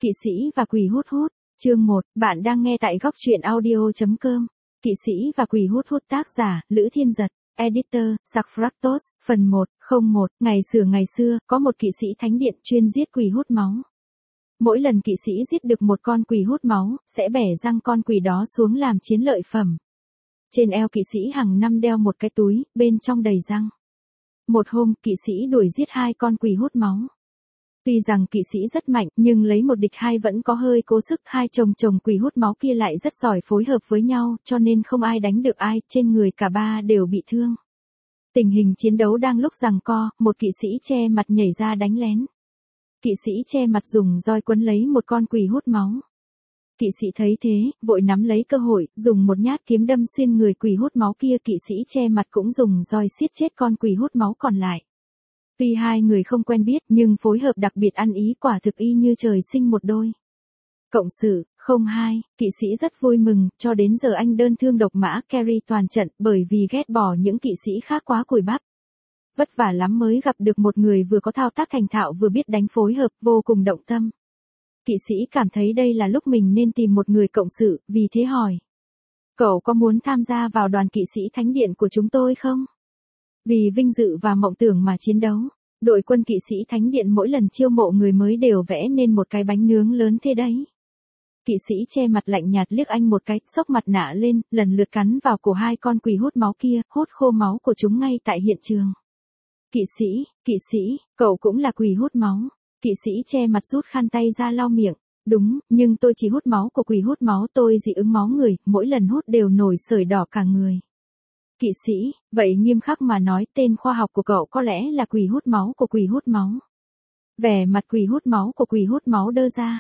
Kỵ sĩ và quỷ hút hút. Chương 1, bạn đang nghe tại góc truyện audio.com. Kỵ sĩ và quỷ hút hút, tác giả, Lữ Thiên Giật, editor, Sarfractos, phần 1, 01, ngày xưa, có một kỵ sĩ thánh điện chuyên giết quỷ hút máu. Mỗi lần kỵ sĩ giết được một con quỷ hút máu, sẽ bẻ răng con quỷ đó xuống làm chiến lợi phẩm. Trên eo kỵ sĩ hàng năm đeo một cái túi, bên trong đầy răng. Một hôm, kỵ sĩ đuổi giết 2 con quỷ hút máu. Tuy rằng kỵ sĩ rất mạnh, nhưng lấy một địch 2 vẫn có hơi cố sức. 2 chồng quỷ hút máu kia lại rất giỏi phối hợp với nhau, cho nên không ai đánh được ai, trên người cả ba đều bị thương. Tình hình chiến đấu đang lúc giằng co, một kỵ sĩ che mặt nhảy ra đánh lén. Kỵ sĩ che mặt dùng roi quấn lấy một con quỷ hút máu. Kỵ sĩ thấy thế, vội nắm lấy cơ hội, dùng một nhát kiếm đâm xuyên người quỷ hút máu kia. Kỵ sĩ che mặt cũng dùng roi siết chết con quỷ hút máu còn lại. Tuy hai người không quen biết nhưng phối hợp đặc biệt ăn ý, quả thực y như trời sinh một đôi. Cộng sự, 02, kỵ sĩ rất vui mừng, cho đến giờ anh đơn thương độc mã carry toàn trận bởi vì ghét bỏ những kỵ sĩ khác quá cùi bắp. Vất vả lắm mới gặp được một người vừa có thao tác thành thạo vừa biết đánh, phối hợp vô cùng động tâm. Kỵ sĩ cảm thấy đây là lúc mình nên tìm một người cộng sự, vì thế hỏi. Cậu có muốn tham gia vào đoàn kỵ sĩ thánh điện của chúng tôi không? Vì vinh dự và mộng tưởng mà chiến đấu, đội quân kỵ sĩ thánh điện mỗi lần chiêu mộ người mới đều vẽ nên một cái bánh nướng lớn thế đấy. Kỵ sĩ che mặt lạnh nhạt liếc anh một cái, xốc mặt nạ lên, lần lượt cắn vào cổ 2 con quỷ hút máu kia, hút khô máu của chúng ngay tại hiện trường. Kỵ sĩ, cậu cũng là quỷ hút máu. Kỵ sĩ che mặt rút khăn tay ra lau miệng. Đúng, nhưng tôi chỉ hút máu của quỷ hút máu, tôi dị ứng máu người, mỗi lần hút đều nổi sởi đỏ cả người. Kỵ sĩ, vậy nghiêm khắc mà nói, tên khoa học của cậu có lẽ là quỷ hút máu của quỷ hút máu. Vẻ mặt quỷ hút máu của quỷ hút máu đơ ra.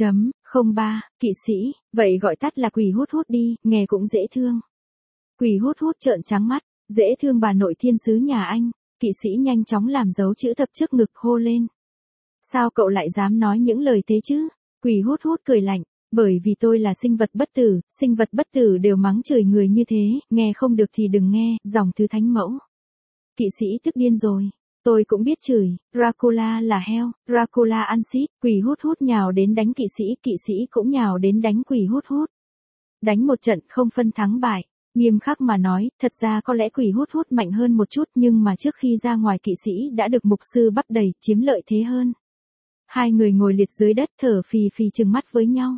03, kỵ sĩ, vậy gọi tắt là quỷ hút hút đi, nghe cũng dễ thương. Quỷ hút hút trợn trắng mắt, dễ thương bà nội thiên sứ nhà anh. Kỵ sĩ nhanh chóng làm dấu chữ thập trước ngực, hô lên. Sao cậu lại dám nói những lời thế chứ? Quỷ hút hút cười lạnh. Bởi vì tôi là sinh vật bất tử đều mắng chửi người như thế, nghe không được thì đừng nghe, dòng thứ thánh mẫu. Kỵ sĩ tức điên rồi. Tôi cũng biết chửi, Dracula là heo, Dracula ăn xít. Quỷ hút hút nhào đến đánh kỵ sĩ cũng nhào đến đánh quỷ hút hút. Đánh một trận không phân thắng bại. Nghiêm khắc mà nói, thật ra có lẽ quỷ hút hút mạnh hơn một chút, nhưng mà trước khi ra ngoài kỵ sĩ đã được mục sư bắt đầy, chiếm lợi thế hơn. Hai người ngồi liệt dưới đất thở phì phì trừng mắt với nhau.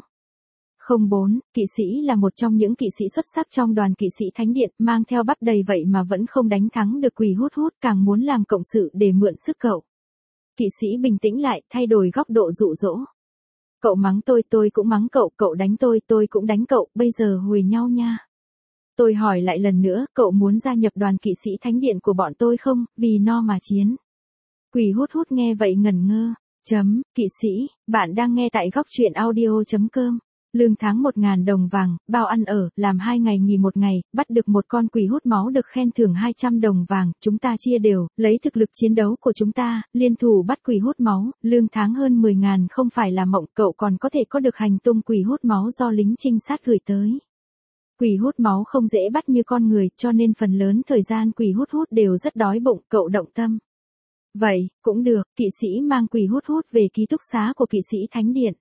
04, kỵ sĩ là một trong những kỵ sĩ xuất sắc trong đoàn kỵ sĩ thánh điện, mang theo bắp đầy vậy mà vẫn không đánh thắng được quỷ hút hút, càng muốn làm cộng sự để mượn sức cậu. Kỵ sĩ bình tĩnh lại, thay đổi góc độ dụ dỗ. Cậu mắng tôi cũng mắng cậu, cậu đánh tôi cũng đánh cậu, bây giờ huề nhau nha. Tôi hỏi lại lần nữa, cậu muốn gia nhập đoàn kỵ sĩ thánh điện của bọn tôi không, vì no mà chiến. Quỷ hút hút nghe vậy ngẩn ngơ. Kỵ sĩ, bạn đang nghe tại góc truyện audio.com. Lương tháng 1.000 đồng vàng, bao ăn ở, làm 2 ngày nghỉ 1 ngày, bắt được một con quỷ hút máu được khen thưởng 200 đồng vàng, chúng ta chia đều, lấy thực lực chiến đấu của chúng ta, liên thủ bắt quỷ hút máu, lương tháng hơn 10.000 không phải là mộng, cậu còn có thể có được hành tung quỷ hút máu do lính trinh sát gửi tới. Quỷ hút máu không dễ bắt như con người, cho nên phần lớn thời gian quỷ hút hút đều rất đói bụng, cậu động tâm. Vậy, cũng được, kỵ sĩ mang quỷ hút hút về ký túc xá của kỵ sĩ thánh điện.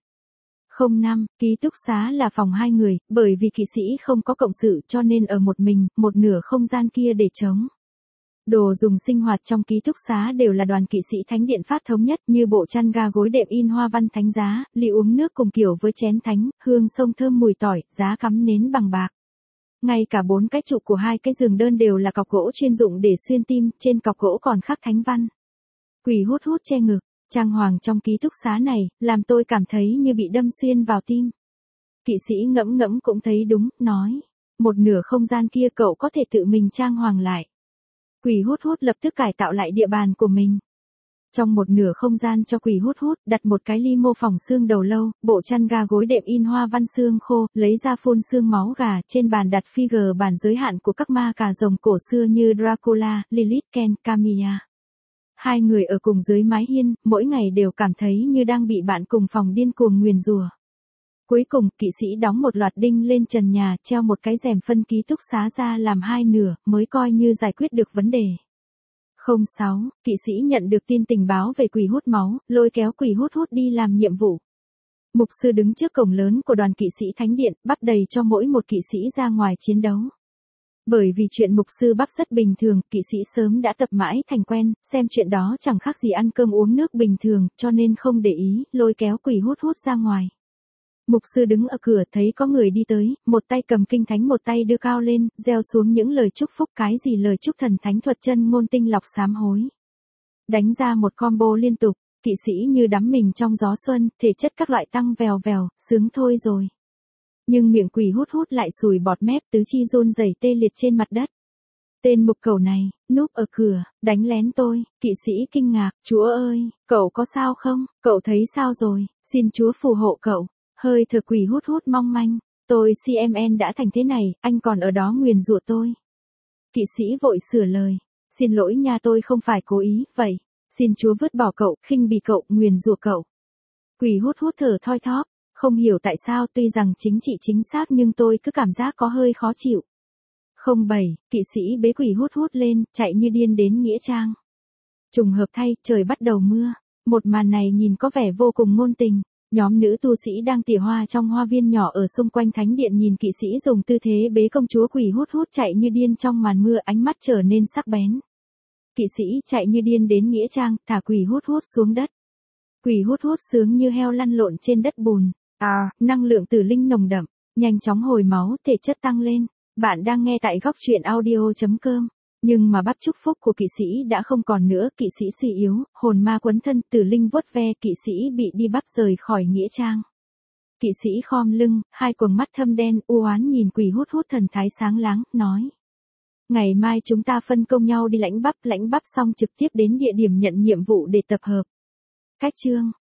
05, ký túc xá là phòng 2 người, bởi vì kỵ sĩ không có cộng sự cho nên ở một mình, một nửa không gian kia để trống. Đồ dùng sinh hoạt trong ký túc xá đều là đoàn kỵ sĩ thánh điện phát thống nhất, như bộ chăn ga gối đệm in hoa văn thánh giá, ly uống nước cùng kiểu với chén thánh, hương xông thơm mùi tỏi, giá cắm nến bằng bạc. Ngay cả 4 cái trụ của 2 cái giường đơn đều là cọc gỗ chuyên dụng để xuyên tim, trên cọc gỗ còn khắc thánh văn. Quỷ hút hút che ngực, trang hoàng trong ký túc xá này, làm tôi cảm thấy như bị đâm xuyên vào tim. Kỵ sĩ ngẫm ngẫm cũng thấy đúng, nói. Một nửa không gian kia cậu có thể tự mình trang hoàng lại. Quỷ hút hút lập tức cải tạo lại địa bàn của mình. Trong một nửa không gian cho quỷ hút hút, đặt một cái ly mô phỏng xương đầu lâu, bộ chăn ga gối đệm in hoa văn xương khô, lấy ra phun xương máu gà, trên bàn đặt figure bản giới hạn của các ma cà rồng cổ xưa như Dracula, Lilith, Ken, Camilla. 2 người ở cùng dưới mái hiên, mỗi ngày đều cảm thấy như đang bị bạn cùng phòng điên cuồng nguyền rủa. Cuối cùng, kỵ sĩ đóng một loạt đinh lên trần nhà, treo một cái rèm phân ký túc xá ra làm 2 nửa, mới coi như giải quyết được vấn đề. 06, kỵ sĩ nhận được tin tình báo về quỷ hút máu, lôi kéo quỷ hút hút đi làm nhiệm vụ. Mục sư đứng trước cổng lớn của đoàn kỵ sĩ thánh điện, bắt đầy cho mỗi một kỵ sĩ ra ngoài chiến đấu. Bởi vì chuyện mục sư bắt rất bình thường, kỵ sĩ sớm đã tập mãi thành quen, xem chuyện đó chẳng khác gì ăn cơm uống nước bình thường, cho nên không để ý, lôi kéo quỷ hút hút ra ngoài. Mục sư đứng ở cửa thấy có người đi tới, một tay cầm kinh thánh một tay đưa cao lên, gieo xuống những lời chúc phúc, cái gì lời chúc thần thánh thuật chân ngôn tinh lọc sám hối. Đánh ra một combo liên tục, kỵ sĩ như đắm mình trong gió xuân, thể chất các loại tăng vèo vèo, sướng thôi rồi. Nhưng miệng quỷ hút hút lại sùi bọt mép, tứ chi run rẩy tê liệt trên mặt đất. Tên mục cẩu này, núp ở cửa, đánh lén tôi, kỵ sĩ kinh ngạc, Chúa ơi, cậu có sao không, cậu thấy sao rồi, xin Chúa phù hộ cậu. Hơi thở quỷ hút hút mong manh, tôi CMN đã thành thế này, anh còn ở đó nguyền rủa tôi. Kỵ sĩ vội sửa lời, xin lỗi nha, tôi không phải cố ý, vậy, xin Chúa vứt bỏ cậu, khinh bỉ cậu, nguyền rủa cậu. Quỷ hút hút thở thoi thóp, không hiểu tại sao tuy rằng chính trị chính xác nhưng tôi cứ cảm giác có hơi khó chịu. 07, kỵ sĩ bế quỷ hút hút lên, chạy như điên đến nghĩa trang. Trùng hợp thay, trời bắt đầu mưa, một màn này nhìn có vẻ vô cùng ngôn tình. Nhóm nữ tu sĩ đang tỉa hoa trong hoa viên nhỏ ở xung quanh thánh điện nhìn kỵ sĩ dùng tư thế bế công chúa quỷ hút hút chạy như điên trong màn mưa, ánh mắt trở nên sắc bén. Kỵ sĩ chạy như điên đến nghĩa trang, thả quỷ hút hút xuống đất. Quỷ hút hút sướng như heo lăn lộn trên đất bùn. Năng lượng tử linh nồng đậm, nhanh chóng hồi máu, thể chất tăng lên. Bạn đang nghe tại góc truyện audio.com. Nhưng mà bắp chúc phúc của kỵ sĩ đã không còn nữa, kỵ sĩ suy yếu, hồn ma quấn thân, tử linh vuốt ve, kỵ sĩ bị đi bắt rời khỏi nghĩa trang. Kỵ sĩ khom lưng, hai quầng mắt thâm đen u oán nhìn quỷ hút hút thần thái sáng láng, nói. Ngày mai chúng ta phân công nhau đi lãnh bắp xong trực tiếp đến địa điểm nhận nhiệm vụ để tập hợp. Cách chương.